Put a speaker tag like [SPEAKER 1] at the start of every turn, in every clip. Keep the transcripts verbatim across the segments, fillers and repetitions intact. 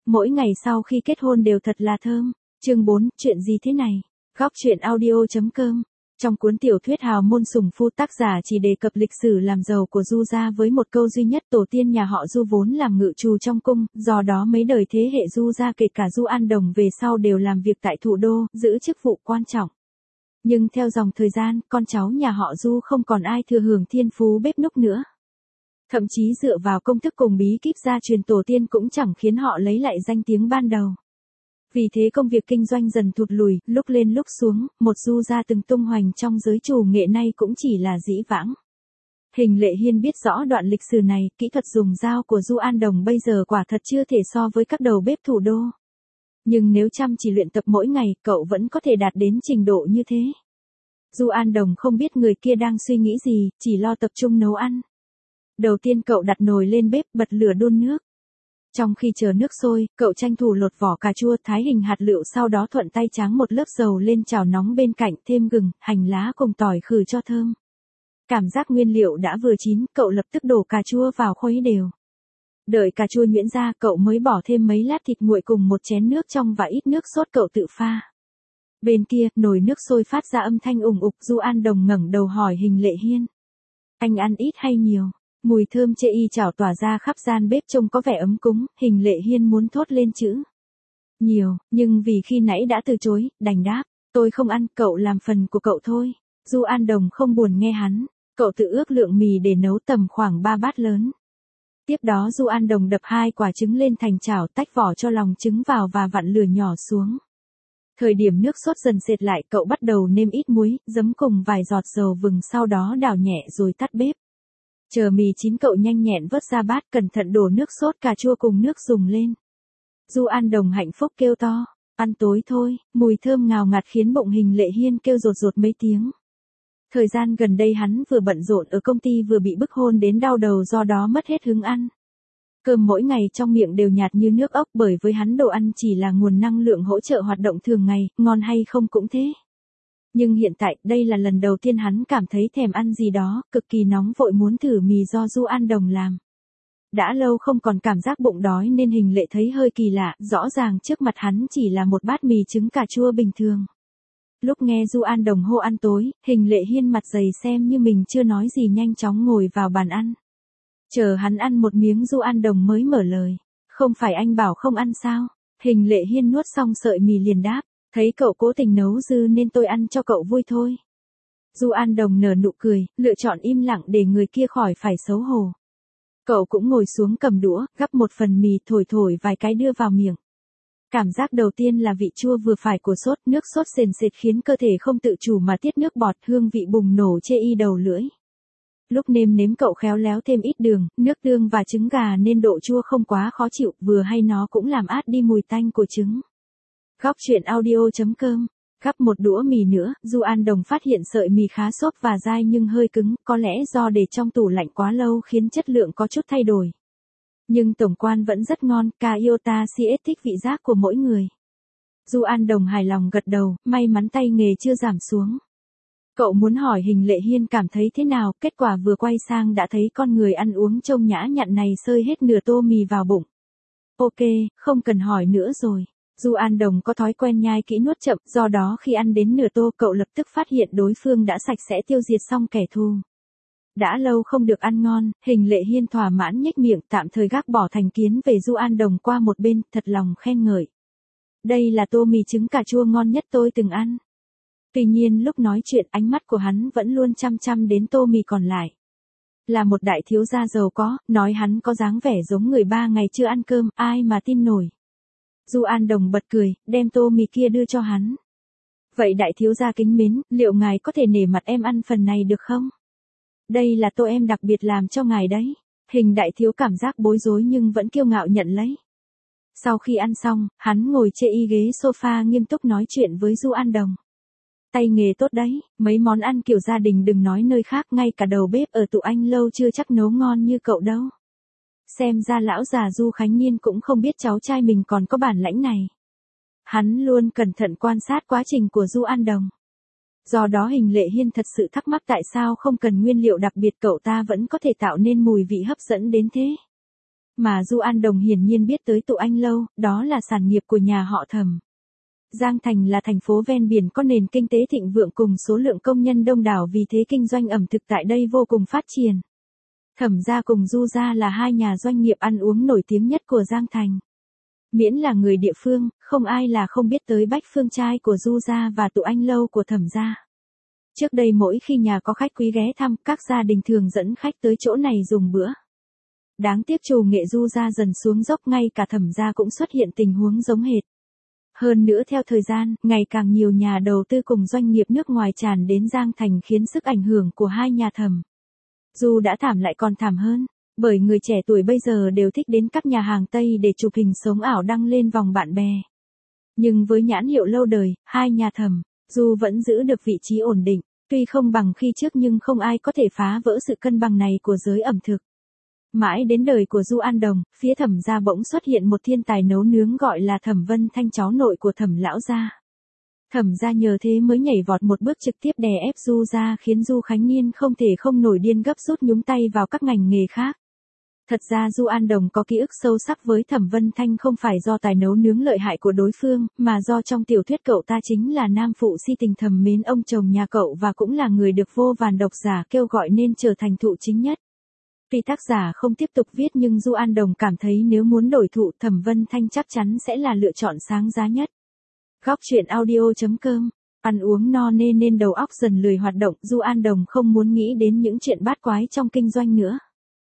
[SPEAKER 1] Mỗi ngày sau khi kết hôn đều thật là thơm. Chương bốn, chuyện gì thế này? Góc truyện audio.com. Trong cuốn tiểu thuyết Hào môn sủng phu, tác giả chỉ đề cập lịch sử làm giàu của Du gia với một câu duy nhất: tổ tiên nhà họ Du vốn làm ngự trù trong cung, do đó mấy đời thế hệ Du gia kể cả Du An Đồng về sau đều làm việc tại thủ đô, giữ chức vụ quan trọng. Nhưng theo dòng thời gian, con cháu nhà họ Du không còn ai thừa hưởng thiên phú bếp núc nữa. Thậm chí dựa vào công thức cùng bí kíp gia truyền tổ tiên cũng chẳng khiến họ lấy lại danh tiếng ban đầu. Vì thế công việc kinh doanh dần thụt lùi, lúc lên lúc xuống, một Du gia từng tung hoành trong giới trù nghệ nay cũng chỉ là dĩ vãng. Hình Lệ Hiên biết rõ đoạn lịch sử này, kỹ thuật dùng dao của Du An Đồng bây giờ quả thật chưa thể so với các đầu bếp thủ đô. Nhưng nếu chăm chỉ luyện tập mỗi ngày, cậu vẫn có thể đạt đến trình độ như thế. Du An Đồng không biết người kia đang suy nghĩ gì, chỉ lo tập trung nấu ăn. Đầu tiên cậu đặt nồi lên bếp, bật lửa đun nước. Trong khi chờ nước sôi, cậu tranh thủ lột vỏ cà chua, thái hình hạt lựu, sau đó thuận tay tráng một lớp dầu lên chảo nóng bên cạnh, thêm gừng, hành lá cùng tỏi khử cho thơm. Cảm giác nguyên liệu đã vừa chín, cậu lập tức đổ cà chua vào khuấy đều. Đợi cà chua nhuyễn ra, cậu mới bỏ thêm mấy lát thịt nguội cùng một chén nước trong và ít nước sốt cậu tự pha. Bên kia, nồi nước sôi phát ra âm thanh ùng ục. Du An Đồng ngẩng đầu hỏi Hình Lệ Hiên: anh ăn ít hay nhiều? Mùi thơm chê y chảo tỏa ra khắp gian bếp trông có vẻ ấm cúng. Hình Lệ Hiên muốn thốt lên chữ nhiều, nhưng vì khi nãy đã từ chối, đành đáp: tôi không ăn, cậu làm phần của cậu thôi. Du An Đồng không buồn nghe hắn, cậu tự ước lượng mì để nấu tầm khoảng ba bát lớn. Tiếp đó Du An Đồng đập hai quả trứng lên thành chảo, tách vỏ cho lòng trứng vào và vặn lửa nhỏ xuống. Thời điểm nước sốt dần sệt lại, cậu bắt đầu nêm ít muối, giấm cùng vài giọt dầu vừng, sau đó đảo nhẹ rồi tắt bếp. Chờ mì chín cậu nhanh nhẹn vớt ra bát, cẩn thận đổ nước sốt cà chua cùng nước dùng lên. Du An Đồng hạnh phúc kêu to: ăn tối thôi. Mùi thơm ngào ngạt khiến bụng Hình Lệ Hiên kêu rột rột mấy tiếng. Thời gian gần đây hắn vừa bận rộn ở công ty vừa bị bức hôn đến đau đầu, do đó mất hết hứng ăn. Cơm mỗi ngày trong miệng đều nhạt như nước ốc, bởi với hắn đồ ăn chỉ là nguồn năng lượng hỗ trợ hoạt động thường ngày, ngon hay không cũng thế. Nhưng hiện tại, đây là lần đầu tiên hắn cảm thấy thèm ăn gì đó, cực kỳ nóng vội muốn thử mì do Du An Đồng làm. Đã lâu không còn cảm giác bụng đói nên Hình Lệ thấy hơi kỳ lạ, rõ ràng trước mặt hắn chỉ là một bát mì trứng cà chua bình thường. Lúc nghe Du An Đồng hô ăn tối, Hình Lệ Hiên mặt dày xem như mình chưa nói gì, nhanh chóng ngồi vào bàn ăn. Chờ hắn ăn một miếng Du An Đồng mới mở lời: không phải anh bảo không ăn sao? Hình Lệ Hiên nuốt xong sợi mì liền đáp: thấy cậu cố tình nấu dư nên tôi ăn cho cậu vui thôi. Du An Đồng nở nụ cười, lựa chọn im lặng để người kia khỏi phải xấu hổ. Cậu cũng ngồi xuống cầm đũa, gắp một phần mì, thổi thổi vài cái đưa vào miệng. Cảm giác đầu tiên là vị chua vừa phải của sốt, nước sốt sền sệt khiến cơ thể không tự chủ mà tiết nước bọt, hương vị bùng nổ chê y đầu lưỡi. Lúc nêm nếm cậu khéo léo thêm ít đường, nước tương và trứng gà nên độ chua không quá khó chịu, vừa hay nó cũng làm át đi mùi tanh của trứng. Góc truyện audio.com. Gắp một đũa mì nữa, Du An Đồng phát hiện sợi mì khá xốp và dai nhưng hơi cứng, có lẽ do để trong tủ lạnh quá lâu khiến chất lượng có chút thay đổi. Nhưng tổng quan vẫn rất ngon, ca iota siết thích vị giác của mỗi người. Du An Đồng hài lòng gật đầu, may mắn tay nghề chưa giảm xuống. Cậu muốn hỏi Hình Lệ Hiên cảm thấy thế nào, kết quả vừa quay sang đã thấy con người ăn uống trông nhã nhặn này xơi hết nửa tô mì vào bụng. Ok, không cần hỏi nữa rồi. Du An Đồng có thói quen nhai kỹ nuốt chậm, do đó khi ăn đến nửa tô cậu lập tức phát hiện đối phương đã sạch sẽ tiêu diệt xong kẻ thù. Đã lâu không được ăn ngon, Hình Lệ Hiên thỏa mãn nhếch miệng, tạm thời gác bỏ thành kiến về Du An Đồng qua một bên, thật lòng khen ngợi: đây là tô mì trứng cà chua ngon nhất tôi từng ăn. Tuy nhiên lúc nói chuyện ánh mắt của hắn vẫn luôn chăm chăm đến tô mì còn lại. Là một đại thiếu gia giàu có, nói hắn có dáng vẻ giống người ba ngày chưa ăn cơm, ai mà tin nổi. Du An Đồng bật cười, đem tô mì kia đưa cho hắn. Vậy đại thiếu gia kính mến, liệu ngài có thể nể mặt em ăn phần này được không? Đây là tô em đặc biệt làm cho ngài đấy. Hình đại thiếu cảm giác bối rối nhưng vẫn kiêu ngạo nhận lấy. Sau khi ăn xong, hắn ngồi chê y ghế sofa nghiêm túc nói chuyện với Du An Đồng. Tay nghề tốt đấy, mấy món ăn kiểu gia đình đừng nói nơi khác, ngay cả đầu bếp ở tụ Anh lâu chưa chắc nấu ngon như cậu đâu. Xem ra lão già Du Khánh Niên cũng không biết cháu trai mình còn có bản lãnh này. Hắn luôn cẩn thận quan sát quá trình của Du An Đồng. Do đó Hình Lệ Hiên thật sự thắc mắc tại sao không cần nguyên liệu đặc biệt cậu ta vẫn có thể tạo nên mùi vị hấp dẫn đến thế. mà Du An Đồng hiển nhiên biết tới tụ anh lâu, đó là sản nghiệp của nhà họ Thẩm. Giang Thành là thành phố ven biển có nền kinh tế thịnh vượng cùng số lượng công nhân đông đảo, vì thế kinh doanh ẩm thực tại đây vô cùng phát triển. Thẩm gia cùng Du gia là hai nhà doanh nghiệp ăn uống nổi tiếng nhất của Giang Thành. Miễn là người địa phương, không ai là không biết tới Bách Phương Trai của Du gia và tụ anh lâu của Thẩm gia. Trước đây mỗi khi nhà có khách quý ghé thăm, các gia đình thường dẫn khách tới chỗ này dùng bữa. Đáng tiếc trù nghệ Du gia dần xuống dốc, ngay cả Thẩm gia cũng xuất hiện tình huống giống hệt. Hơn nữa theo thời gian, ngày càng nhiều nhà đầu tư cùng doanh nghiệp nước ngoài tràn đến Giang Thành khiến sức ảnh hưởng của hai nhà Thẩm Du đã thảm lại còn thảm hơn, bởi người trẻ tuổi bây giờ đều thích đến các nhà hàng Tây để chụp hình sống ảo đăng lên vòng bạn bè. Nhưng với nhãn hiệu lâu đời, hai nhà Thẩm Du vẫn giữ được vị trí ổn định, tuy không bằng khi trước nhưng không ai có thể phá vỡ sự cân bằng này của giới ẩm thực. Mãi đến đời của Du An Đồng, phía Thẩm gia bỗng xuất hiện một thiên tài nấu nướng gọi là Thẩm Vân Thanh, cháu nội của Thẩm lão gia. Thẩm gia nhờ thế mới nhảy vọt một bước trực tiếp đè ép Du gia, khiến Du Khánh Niên không thể không nổi điên gấp rút nhúng tay vào các ngành nghề khác. Thật ra Du An Đồng có ký ức sâu sắc với Thẩm Vân Thanh không phải do tài nấu nướng lợi hại của đối phương, mà do trong tiểu thuyết cậu ta chính là nam phụ si tình thầm mến ông chồng nhà cậu và cũng là người được vô vàn độc giả kêu gọi nên trở thành thụ chính nhất. Tuy tác giả không tiếp tục viết nhưng Du An Đồng cảm thấy nếu muốn đổi thụ, Thẩm Vân Thanh chắc chắn sẽ là lựa chọn sáng giá nhất. Góc truyện audio chấm com. Ăn uống no nê nên đầu óc dần lười hoạt động, Du An Đồng không muốn nghĩ đến những chuyện bát quái trong kinh doanh nữa.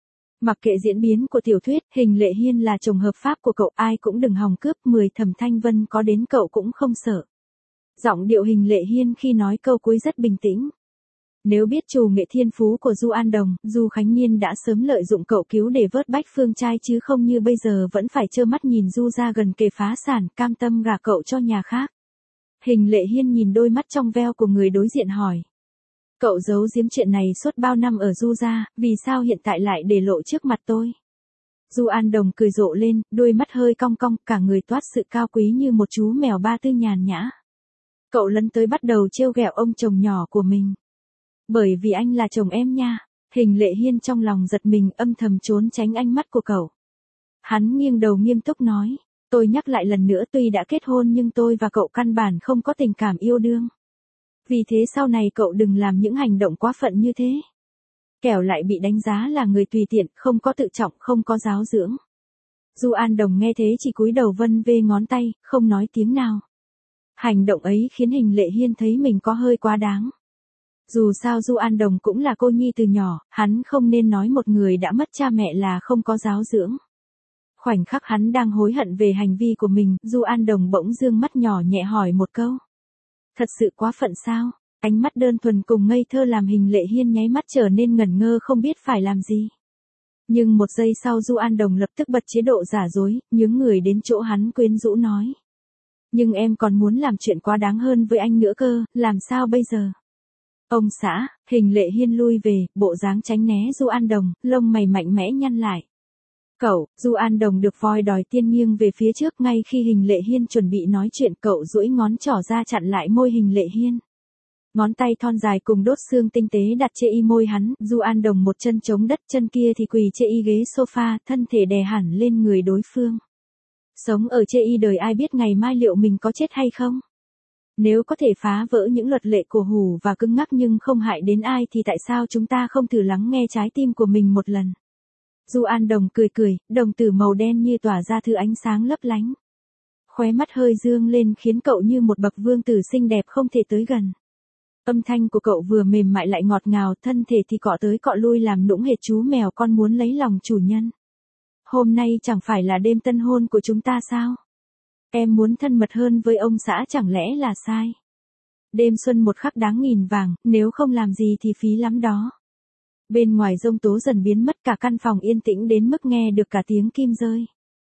[SPEAKER 1] Mặc kệ diễn biến của tiểu thuyết, Hình Lệ Hiên là chồng hợp pháp của cậu, ai cũng đừng hòng cướp, mười Thẩm Thanh Vân có đến cậu cũng không sợ. Giọng điệu Hình Lệ Hiên khi nói câu cuối rất bình tĩnh. Nếu biết trù nghệ thiên phú của Du An Đồng, Du Khánh Niên đã sớm lợi dụng cậu cứu để vớt Bách Phương Trai chứ không như bây giờ vẫn phải trơ mắt nhìn Du gia gần kề phá sản, cam tâm gả cậu cho nhà khác. Hình Lệ Hiên nhìn đôi mắt trong veo của người đối diện hỏi. Cậu giấu giếm chuyện này suốt bao năm ở Du gia, vì sao hiện tại lại để lộ trước mặt tôi? Du An Đồng cười rộ lên, đôi mắt hơi cong cong, cả người toát sự cao quý như một chú mèo ba tư nhàn nhã. Cậu lấn tới bắt đầu trêu ghẹo ông chồng nhỏ của mình. Bởi vì anh là chồng em nha. Hình Lệ Hiên trong lòng giật mình, âm thầm trốn tránh ánh mắt của cậu. Hắn nghiêng đầu nghiêm túc nói, tôi nhắc lại lần nữa, tuy đã kết hôn nhưng tôi và cậu căn bản không có tình cảm yêu đương. Vì thế sau này cậu đừng làm những hành động quá phận như thế. Kẻo lại bị đánh giá là người tùy tiện, không có tự trọng, không có giáo dưỡng. Du An Đồng nghe thế chỉ cúi đầu vân vê ngón tay, không nói tiếng nào. Hành động ấy khiến Hình Lệ Hiên thấy mình có hơi quá đáng. Dù sao Du An Đồng cũng là cô nhi từ nhỏ, hắn không nên nói một người đã mất cha mẹ là không có giáo dưỡng. Khoảnh khắc hắn đang hối hận về hành vi của mình, Du An Đồng bỗng dương mắt nhỏ nhẹ hỏi một câu. Thật sự quá phận sao? Ánh mắt đơn thuần cùng ngây thơ làm Hình Lệ Hiên nháy mắt trở nên ngẩn ngơ không biết phải làm gì. Nhưng một giây sau Du An Đồng lập tức bật chế độ giả dối, nhướng người đến chỗ hắn quyến rũ nói. Nhưng em còn muốn làm chuyện quá đáng hơn với anh nữa cơ, làm sao bây giờ? Ông xã, Hình Lệ Hiên lui về, bộ dáng tránh né Du An Đồng, lông mày mạnh mẽ nhăn lại. Cậu, Du An Đồng được voi đòi tiên nghiêng về phía trước, ngay khi Hình Lệ Hiên chuẩn bị nói chuyện cậu duỗi ngón trỏ ra chặn lại môi Hình Lệ Hiên. Ngón tay thon dài cùng đốt xương tinh tế đặt trên y môi hắn, Du An Đồng một chân chống đất, chân kia thì quỳ trên y ghế sofa, thân thể đè hẳn lên người đối phương. Sống ở trên y đời ai biết ngày mai liệu mình có chết hay không? Nếu có thể phá vỡ những luật lệ cổ hủ và cứng ngắc nhưng không hại đến ai thì tại sao chúng ta không thử lắng nghe trái tim của mình một lần? Du An Đồng cười cười, đồng tử màu đen như tỏa ra thứ ánh sáng lấp lánh. Khóe mắt hơi dương lên khiến cậu như một bậc vương tử xinh đẹp không thể tới gần. Âm thanh của cậu vừa mềm mại lại ngọt ngào, thân thể thì cọ tới cọ lui làm nũng hệt chú mèo con muốn lấy lòng chủ nhân. Hôm nay chẳng phải là đêm tân hôn của chúng ta sao? Em muốn thân mật hơn với ông xã chẳng lẽ là sai? Đêm xuân một khắc đáng nghìn vàng, nếu không làm gì thì phí lắm đó. Bên ngoài giông tố dần biến mất, cả căn phòng yên tĩnh đến mức nghe được cả tiếng kim rơi.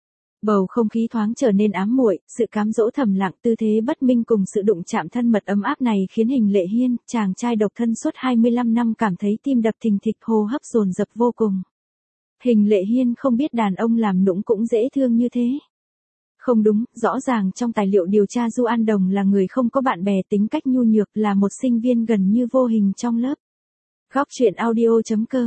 [SPEAKER 1] Bầu không khí thoáng trở nên ám muội, sự cám dỗ thầm lặng, tư thế bất minh cùng sự đụng chạm thân mật ấm áp này khiến Hình Lệ Hiên, chàng trai độc thân suốt hai mươi lăm năm cảm thấy tim đập thình thịch, hô hấp dồn dập vô cùng. Hình Lệ Hiên không biết đàn ông làm nũng cũng dễ thương như thế. Không đúng, rõ ràng trong tài liệu điều tra Du An Đồng là người không có bạn bè, tính cách nhu nhược, là một sinh viên gần như vô hình trong lớp. Góc truyện audio chấm com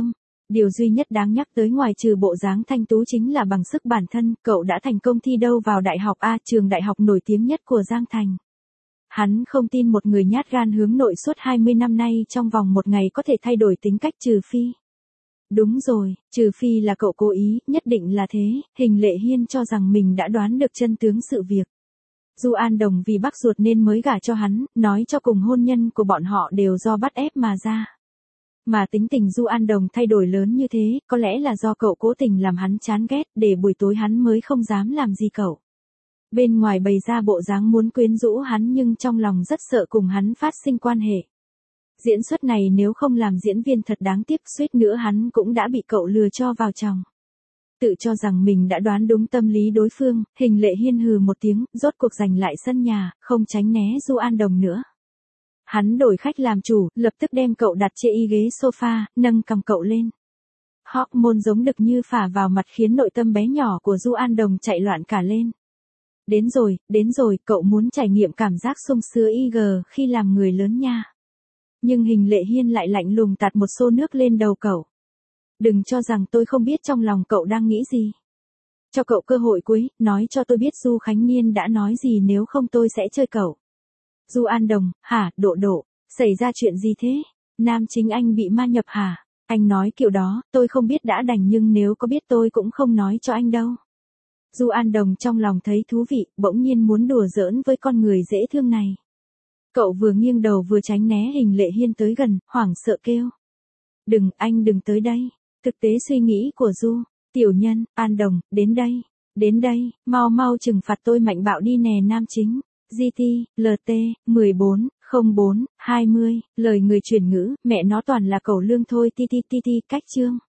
[SPEAKER 1] Điều duy nhất đáng nhắc tới ngoài trừ bộ dáng thanh tú chính là bằng sức bản thân, cậu đã thành công thi đậu vào đại học A, trường đại học nổi tiếng nhất của Giang Thành. Hắn không tin một người nhát gan hướng nội suốt hai mươi năm nay trong vòng một ngày có thể thay đổi tính cách trừ phi. Đúng rồi, trừ phi là cậu cố ý, nhất định là thế, Hình Lệ Hiên cho rằng mình đã đoán được chân tướng sự việc. Du An Đồng vì bác ruột nên mới gả cho hắn, nói cho cùng hôn nhân của bọn họ đều do bắt ép mà ra. Mà tính tình Du An Đồng thay đổi lớn như thế, có lẽ là do cậu cố tình làm hắn chán ghét, để buổi tối hắn mới không dám làm gì cậu. Bên ngoài bày ra bộ dáng muốn quyến rũ hắn nhưng trong lòng rất sợ cùng hắn phát sinh quan hệ. Diễn xuất này nếu không làm diễn viên thật đáng tiếc, suýt nữa hắn cũng đã bị cậu lừa cho vào chồng. Tự cho rằng mình đã đoán đúng tâm lý đối phương, Hình Lệ Hiên hừ một tiếng, rốt cuộc giành lại sân nhà, không tránh né Du An Đồng nữa. Hắn đổi khách làm chủ, lập tức đem cậu đặt trên y ghế sofa, nâng cầm cậu lên. Hormone giống đực như phả vào mặt khiến nội tâm bé nhỏ của Du An Đồng chạy loạn cả lên. Đến rồi, đến rồi, cậu muốn trải nghiệm cảm giác sung sướng i giê khi làm người lớn nha. Nhưng Hình Lệ Hiên lại lạnh lùng tạt một xô nước lên đầu cậu. Đừng cho rằng tôi không biết trong lòng cậu đang nghĩ gì. Cho cậu cơ hội cuối, nói cho tôi biết Du Khánh Niên đã nói gì, nếu không tôi sẽ chơi cậu. Du An Đồng, hả, Độ Độ, xảy ra chuyện gì thế? Nam chính anh bị ma nhập hả? Anh nói kiểu đó, tôi không biết đã đành nhưng nếu có biết tôi cũng không nói cho anh đâu. Du An Đồng trong lòng thấy thú vị, bỗng nhiên muốn đùa giỡn với con người dễ thương này. Cậu vừa nghiêng đầu vừa tránh né Hình Lệ Hiên tới gần, hoảng sợ kêu. Đừng, anh đừng tới đây. Thực tế suy nghĩ của Du, tiểu nhân, An Đồng, đến đây, đến đây, mau mau trừng phạt tôi mạnh bạo đi nè nam chính. giê tê, lờ tê, mười bốn, không bốn, hai mươi, lời người chuyển ngữ, mẹ nó toàn là cẩu lương thôi ti ti ti ti, cách chương.